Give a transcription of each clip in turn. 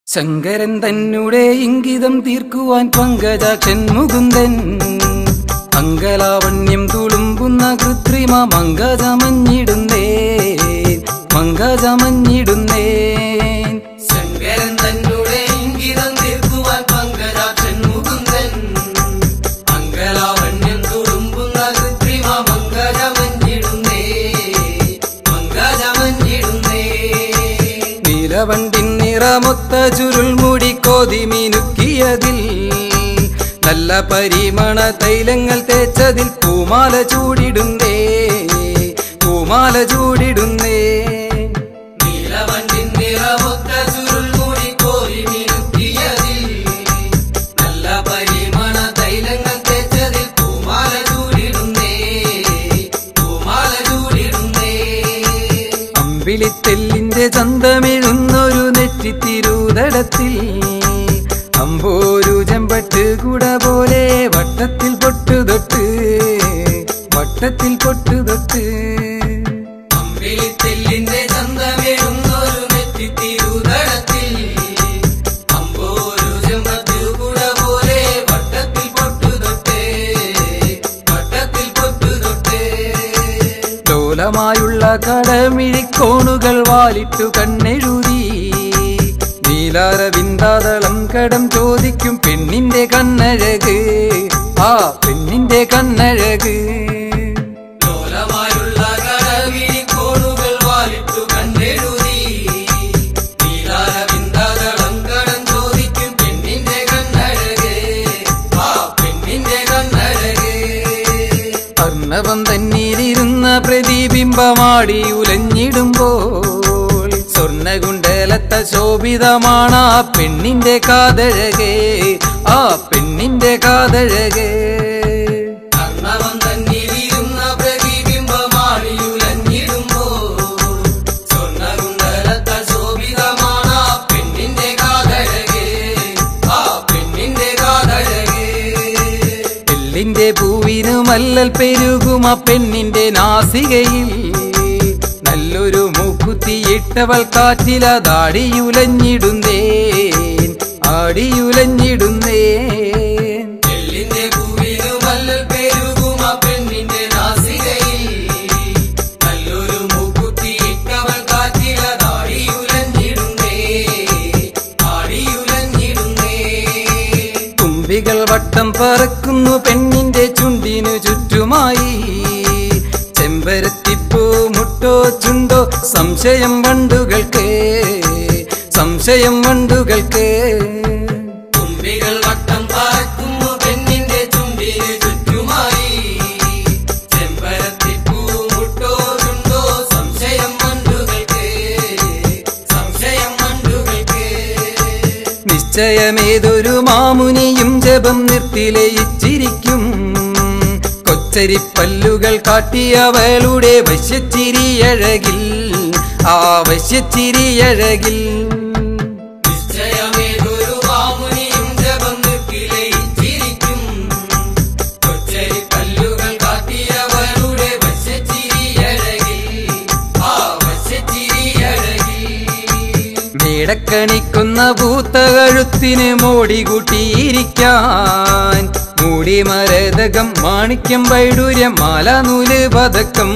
ശങ്കരൻ തന്നെ ഇംഗിതം തീർക്കുവാൻ പങ്കജാക്ഷൻ മുകുന്ദൻ അങ്കലാവണ്യം തുളുമ്പുന്ന കൃത്രിമ മങ്കജമഞ്ഞിടുന്നേ ശങ്കരൻ തന്നെ ഇംഗിതം തീർക്കുവാൻ പങ്കജാക്ഷൻ മുകുന്ദൻ അങ്കലാവണ്യം തുളുമ്പുന്ന കൃത്രിമ മങ്കജമഞ്ഞിടുന്നേ നീലവണ്ടിൻ നിറമൊത്ത ചുരുൾമുടി കോതി മിനുക്കിയതിൽ നല്ല പരിമണ തൈലങ്ങൾ തേച്ചതിൽ പൂമാല ചൂടിടുന്നേ നീലവണ്ടിൻ നിറമൊത്ത ചുരുൾമുടി കോതി മിനുക്കിയതിൽ നല്ല പരിമണ തൈലങ്ങൾ തേച്ചതിൽ പൂമാല ചൂടിടുന്നേ അമ്പിളിത്തെല്ലിന്റെ ചന്തമെഴുന്നൊരു നെറ്റിത്തിരൂതടത്തിൽ അമ്പോരു ചെമ്പട്ട് കുട പോലെ വട്ടത്തിൽ പൊട്ടുതൊട്ട് അമ്പിളിത്തെല്ലിന്റെ ചന്തമെഴുന്നൊരു നെറ്റിത്തിരൂതടത്തിൽ അമ്പോരു ചെമ്പട്ട് കുട പോലെ വട്ടത്തിൽ പൊട്ടുതൊട്ട് ലോലമായുള്ള കടമിഴിക്കോണുകൾ വാലിട്ടു കണ്ണെഴുതി നീലാരവിന്ദാതളം കടം ചോദിക്കും പെണ്ണിന്റെ കണ്ണഴക് ലോലമായുള്ള കടമിഴിക്കോണുകൾ വാലിട്ടു കണ്ണെഴുതി നീലാരവിന്ദാതളം കടം ചോദിക്കും പെണ്ണിന്റെ കണ്ണഴക് അർണവം തന്നീരിരുന്ന പ്രതിബിംബമാടി ഉലഞ്ഞിടുമ്പോൾ സ്വർണ്ണകുണ്ടലത്ത ശോഭിതമാണ് ആ പെണ്ണിന്റെ കാതഴകേ അർണവം തന്നിലിരുന്ന പ്രതിബിംബമാടി ഉലഞ്ഞിടുമ്പോൾ സ്വർണ്ണകുണ്ടലത്ത ശോഭിതമാണ് ആ പെണ്ണിന്റെ കാതഴകേ പെല്ലിന്റെ പൂവിനു മല്ലൽ പെരുകും ആ പെണ്ണിന്റെ നാസികയിൽ നല്ലൊരു മൂക്കുത്തിയിട്ടവൾ കാറ്റിലതാടിയുലഞ്ഞിടുന്നേ പെല്ലിന്റെ പൂവിനു മല്ലൽ പെരുകും ആ പെണ്ണിന്റെ നാസികയിൽ നല്ലൊരു മൂക്കുത്തിയിട്ടവൾ കാറ്റിലതാടിയുലഞ്ഞിടുന്നേ തുമ്പികൾ വട്ടം പറക്കുന്നു പെണ്ണിന്റെ ചുണ്ടിനു ചുറ്റുമായി ചെമ്പരത്തിപ്പൂ മുട്ടോ ചുണ്ടോ സംശയം വണ്ടുകൾക്ക് തുമ്പികൾ വട്ടം പറക്കുന്നു പെണ്ണിന്റെ ചുണ്ടിനു ചുറ്റുമായി ചെമ്പരത്തിപ്പൂ മുട്ടോ ചുണ്ടോ സംശയം വണ്ടുകൾക്ക് നിശ്ചയമേതൊരു മാമുനിയും ജപം നിർത്തിലയിച്ചിരിക്കും കൊച്ചരിപ്പല്ലുകൾ കാട്ടിയവളുടെ വശ്യച്ചിരിയഴകിൽ നിശ്ചയമേതൊരു മാമുനിയും ജപം നിർത്തിലയിച്ചിരിക്കും കൊച്ചരിപ്പല്ലുകൾ കാട്ടിയവളുടെ വശ്യച്ചിരിയഴകിൽ മേടക്കണിക്കുന്ന പൂത്ത കഴുത്തിന് മോടി കൂട്ടിയിരിക്കാൻ മൂടിമരതകം മാണിക്യം വൈഡൂര്യം മാലാനൂല് പതക്കം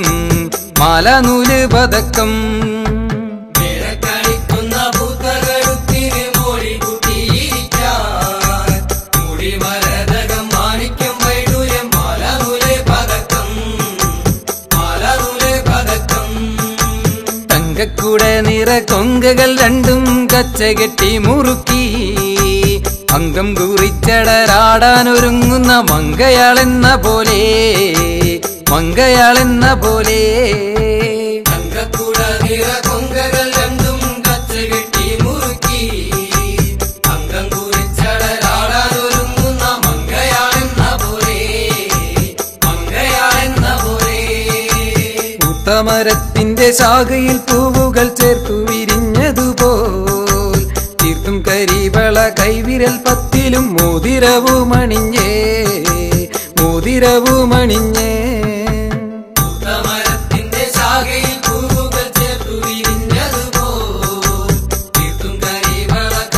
മേടക്കണിക്കുന്ന പൂത്ത കഴുത്തിന് മോടി കൂട്ടിയിരിക്കാൻ മൂടിമരതകം മാണിക്യം വൈഡൂര്യം മാലാനൂല് പതക്കം തങ്കക്കൂട നിറ കൊങ്കകൾ രണ്ടും കച്ചകെട്ടി മുറുക്കി അംഗം കുറിച്ചടരാടാനൊരുങ്ങുന്ന മങ്കയാളെന്ന പോലെ തങ്കക്കൂട നിറ കൊങ്കകൾ രണ്ടും കച്ചകെട്ടി മുറുക്കി അംഗം കുറിച്ചടരാടാനൊരുങ്ങുന്ന മങ്കയാളെന്ന പോലെ ഉത്തമരത്തിന്റെ ശാഖയിൽ പൂവുകൾ ചേർത്തു വിരിഞ്ഞതുപോൽ തീർത്തും കരിവള കൈവിരൽ പത്തിലും മോതിരവുമണിഞ്ഞേ ഉത്തമരത്തിന്റെ ശാഖയിൽ പൂവുകൾ ചേർത്തു വിരിഞ്ഞതുപോൽ തീർത്തും കരിവള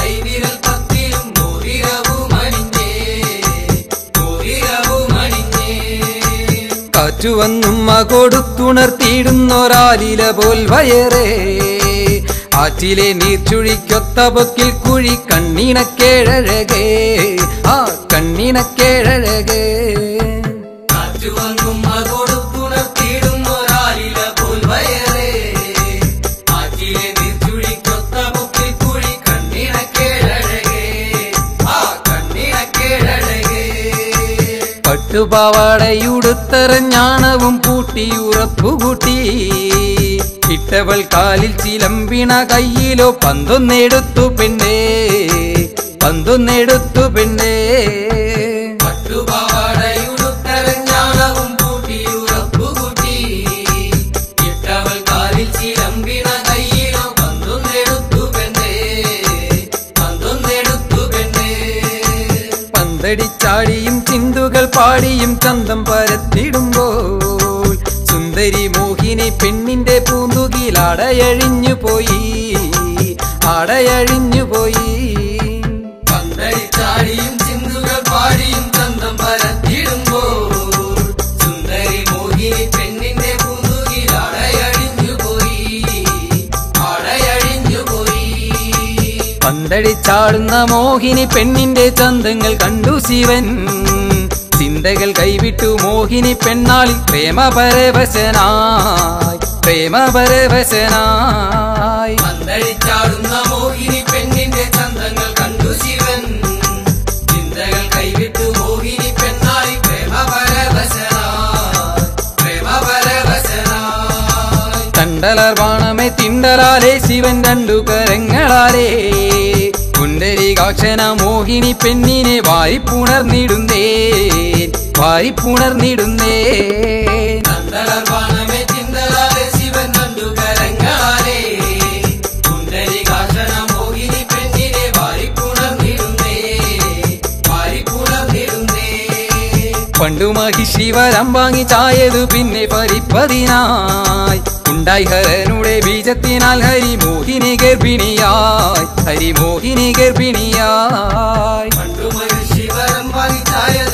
ആറ്റുവന്നുമ്മ കൊടുത്തുണർത്തിയിടുന്നൊരാലില പോൽ വയറേ ആറ്റിലെ നീർച്ചുഴിക്കൊത്ത പൊക്കിൽ കുഴി കണ്ണിണക്കേഴഴകേ ആ കണ്ണിണക്കേഴഴകേ പട്ടുപാവാടയുടുത്തറഞ്ഞാണവും പൂട്ടിയുറപ്പുകൂട്ടി ഇട്ടവൾ കാലിൽ ചിലമ്പിണ കയ്യിലോ പന്തൊന്നെടുത്തു പെണ്ണേ പന്തൊന്നെടുത്തു പെണ്ണേ പട്ടുപാവാടയുടുത്തറഞ്ഞാണവും പൂട്ടിയുറപ്പുകൂട്ടി ഇട്ടവൾ കാലിൽ ചിലമ്പിണ കയ്യിലോ പന്തൊന്നെടുത്തു പെണ്ണേ പന്തൊന്നെടുത്തു പെണ്ണേ പന്തടിച്ചാടിയും ചിന്തുകൾ പാടിയും ചന്തം പരത്തിടുമ്പോൾ സുന്ദരി മോഹിനി പെണ്ണിന്റെ പൂന്തുകിൽ അടയഴിഞ്ഞു പോയി അടയഴിഞ്ഞു പോയി പന്തടിച്ചാടിയും ചിന്തുകൾ പാടിയും ചന്തം പരത്തിടുമ്പോൾ സുന്ദരി മോഹിനി പെണ്ണിന്റെ പൂന്തുകിൽ അടയഴിഞ്ഞു പോയി അടയഴിഞ്ഞു പോയി പന്തടിച്ചാടുന്ന മോഹിനി പെണ്ണിന്റെ ചന്തങ്ങൾ കണ്ടു ശിവൻ ചിന്തകൾ കൈവിട്ടു മോഹിനി പെണ്ണാളിൽ പ്രേമപരവശനായി പ്രേമപരവശനായി പന്തടിച്ചാടുന്ന മോഹിനി പെണ്ണിന്റെ ചന്തങ്ങൾ കണ്ടു ശിവൻ ചിന്തകൾ കൈവിട്ടു മോഹിനി പെണ്ണാളി പ്രേമപരവശനായി പ്രേമപരവശനായി തണ്ടലർ ബാണമേ തിണ്ടലാലേ ശിവൻ രണ്ടു കരങ്ങളാലേ പുണ്ടരീകാക്ഷന മോഹിനി പെണ്ണിനെ വാരിപ്പുണർന്നിടുന്നേ വാരിപ്പുണർന്നിടുന്നേ നന്ദളർവാണമേ ചിന്തലാലെ ശിവൻ രണ്ടു കരങ്ങളാലേ പുണ്ടരീകാക്ഷന മോഹിനി പെണ്ണിനെ വാരിപ്പുണർന്നിടുന്നേ വാരിപ്പുണർന്നിടുന്നേ പണ്ടു മഹിഷി വരം വാങ്ങി ചായതു പിന്നെ പരിപ്പതിനായി ഉണ്ടായി ഹരനുടെ ബീജത്തിനാൽ ഹരിമോഹിനി ഗർഭിണിയായി ഹരിമോഹിനി ഗർഭിണിയായി പണ്ടു മഹിഷി വരം വാങ്ങി ചായതു